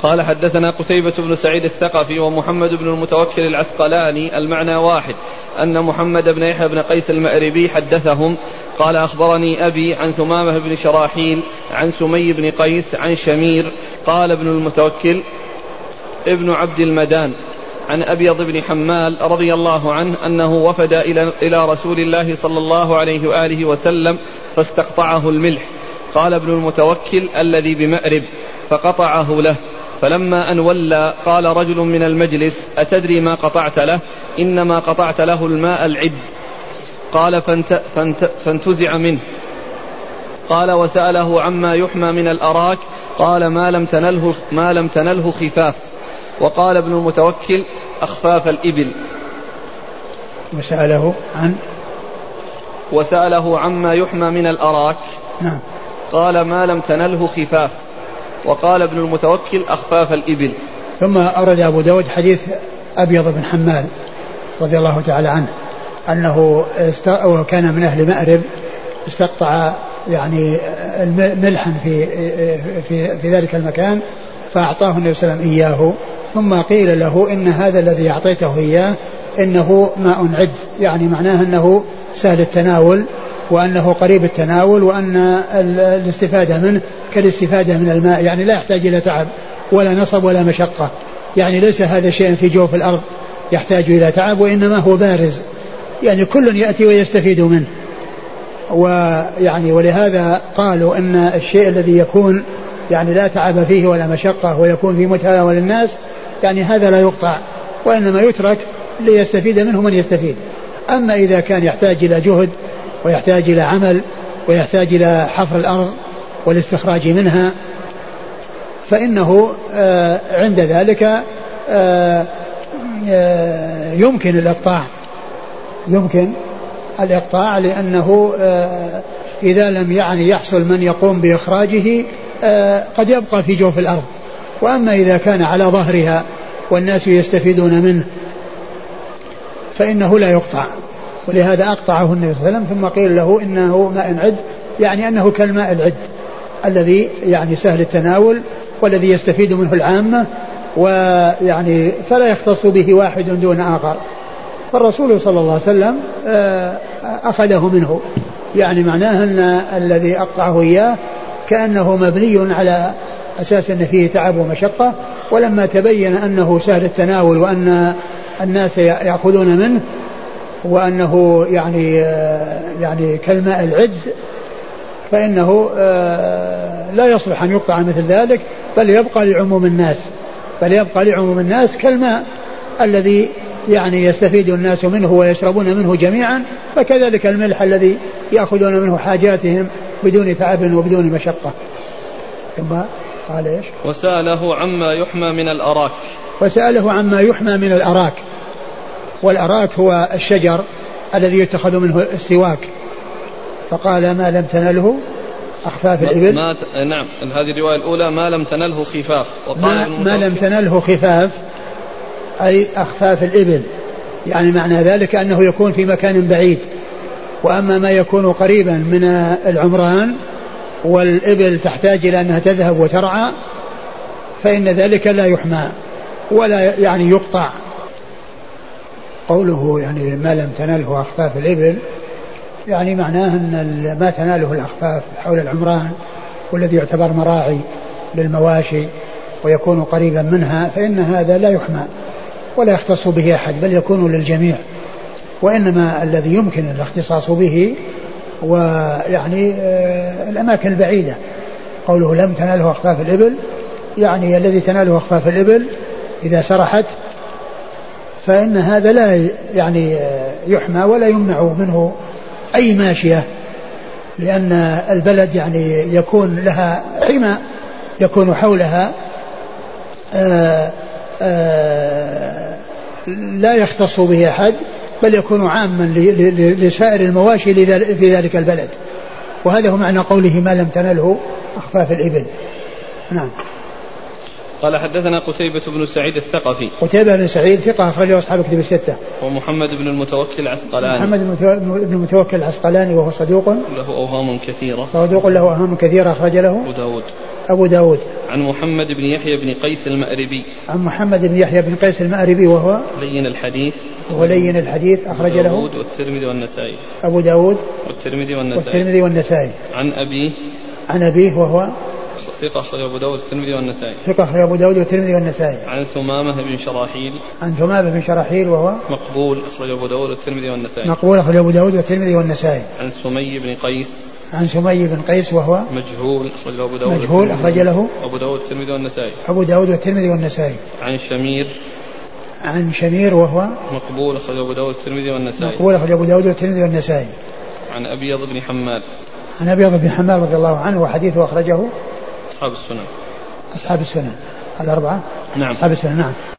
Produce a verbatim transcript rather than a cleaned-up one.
قال حدثنا قتيبة بن سعيد الثقفي ومحمد بن المتوكل العسقلاني المعنى واحد، أن محمد بن يحيى بن قيس المأربي حدثهم قال أخبرني أبي عن ثمامة بن شراحيل عن سمي بن قيس عن شمير قال ابن المتوكل ابن عبد المدان عن أبيض بن حمال رضي الله عنه أنه وفد إلى رسول الله صلى الله عليه وآله وسلم فاستقطعه الملح. قال ابن المتوكل الذي بمأرب فقطعه له، فلما أن ولى قال رجل من المجلس أتدري ما قطعت له؟ إنما قطعت له الماء العد. قال فانت فانت فانتزع منه. قال وسأله عما يحمى من الأراك قال ما لم تنله, ما لم تنله خفاف. وقال ابن المتوكل أخفاف الإبل. وسأله عن وسأله عما يحمى من الأراك نعم. قال ما لم تنله خفاف. وقال ابن المتوكل أخفاف الإبل. ثم أورد أبو داود حديث أبيض بن حمال رضي الله تعالى عنه أنه كان من أهل مأرب استقطع يعني ملحا في, في, في ذلك المكان فأعطاه النبي صلى الله عليه وسلم إياه، ثم قيل له إن هذا الذي أعطيته إياه إنه ماء عد، يعني معناه أنه سهل التناول وأنه قريب التناول وأن الاستفادة منه كالاستفادة من الماء، يعني لا يحتاج إلى تعب ولا نصب ولا مشقة، يعني ليس هذا شيء في جوف الأرض يحتاج إلى تعب، وإنما هو بارز يعني كل يأتي ويستفيد منه. ويعني ولهذا قالوا أن الشيء الذي يكون يعني لا تعب فيه ولا مشقة ويكون في متناول الناس يعني هذا لا يقطع وإنما يترك ليستفيد منه من يستفيد. أما إذا كان يحتاج إلى جهد ويحتاج إلى عمل ويحتاج إلى حفر الأرض والاستخراج منها فإنه آه عند ذلك آه آه يمكن الإقطاع يمكن الإقطاع لأنه آه إذا لم يعني يحصل من يقوم بإخراجه آه قد يبقى في جوف الأرض. وأما إذا كان على ظهرها والناس يستفيدون منه فإنه لا يقطع، ولهذا أقطعه النبي صلى الله عليه وسلم ثم قيل له إنه ماء عد، يعني أنه كالماء العد الذي يعني سهل التناول والذي يستفيد منه العامة، ويعني فلا يختص به واحد دون آخر. فالرسول صلى الله عليه وسلم أخذه منه، يعني معناه أن الذي أقطعه إياه كأنه مبني على أساس أن فيه تعب ومشقة، ولما تبين أنه سهل التناول وأن الناس يأخذون منه وأنه يعني يعني كالماء العد فإنه لا يصلح أن يقطع مثل ذلك، بل يبقى لعموم الناس بل يبقى لعموم الناس كالماء الذي يعني يستفيد الناس منه ويشربون منه جميعا، فكذلك الملح الذي يأخذون منه حاجاتهم بدون تعب وبدون مشقة. ثم قال إيش؟ وسأله عما يحمى من الأراك وسأله عما يحمى من الأراك، والأراك هو الشجر الذي يتخذ منه السواك، فقال ما لم تنله أخفاف الإبل. ما ت... نعم هذه الرواية الأولى ما لم تنله خفاف. وقال ما, ما لم تنله خفاف أي أخفاف الإبل، يعني معنى ذلك أنه يكون في مكان بعيد، وأما ما يكون قريبا من العمران والإبل تحتاج إلى أنها تذهب وترعى فإن ذلك لا يحمى ولا يعني يقطع. قوله يعني ما لم تنله أخفاف الإبل يعني معناه أن ما تناله الأخفاف حول العمران والذي يعتبر مراعي للمواشي ويكون قريبا منها فإن هذا لا يحمى ولا يختص به أحد بل يكون للجميع، وإنما الذي يمكن الاختصاص به ويعني الأماكن البعيدة. قوله لم تناله أخفاف الإبل يعني الذي تناله أخفاف الإبل إذا سرحت فإن هذا لا يعني يحمى ولا يمنع منه أي ماشية، لأن البلد يعني يكون لها حمى يكون حولها آآ آآ لا يختص به أحد بل يكون عاما لسائر المواشي في ذلك البلد، وهذا هو معنى قوله ما لم تنله أخفاف الإبل. نعم. قال حدثنا قتيبة بن سعيد الثقفي. قتيبة بن سعيد ثقة أخرجه أصحاب كتب الستة. ومحمد بن المتوكل العسقلاني. محمد بن المتوكل العسقلاني وهو صدوق له أوهام كثيرة. صدوق له أوهام كثيرة أخرج له أبو داود. أبو داود. عن محمد بن يحيى بن قيس المأربي. عن محمد بن يحيى بن قيس المأربي وهو لين الحديث. وهو لين الحديث أخرج له أبو داود والترمذي والنسائي. أبو داود والترمذي والنسائي. والترمذي والنسائي. عن أبيه. عن أبيه وهو ثقة أخرج أبو داود والترمذي والنسائي. ثقة أخرج أبو داود والترمذي والنسائي. عن ثمامة بن شراحيل. عن ثمامة بن شراحيل وهو مقبول أخرج أبو داود والترمذي والنسائي. مقبول أخرج أبو داود والترمذي والنسائي. عن سمي بن قيس. عن سمي بن قيس وهو مجهول أخرج أبو داود مجهول أخرج له أبو داود والترمذي والنسائي. أبو داود والترمذي والنسائي. عن شمير. عن شمير وهو مقبول أخرج أبو داود والترمذي والنسائي. مقبول أخرج أبو داود والترمذي والنسائي. عن أبيض بن حماد. عن أبيض بن حماد رضي الله عنه وحديثه أخرجه أصحاب السنن. أصحاب السنن الأربعة. نعم. أصحاب السنن. نعم.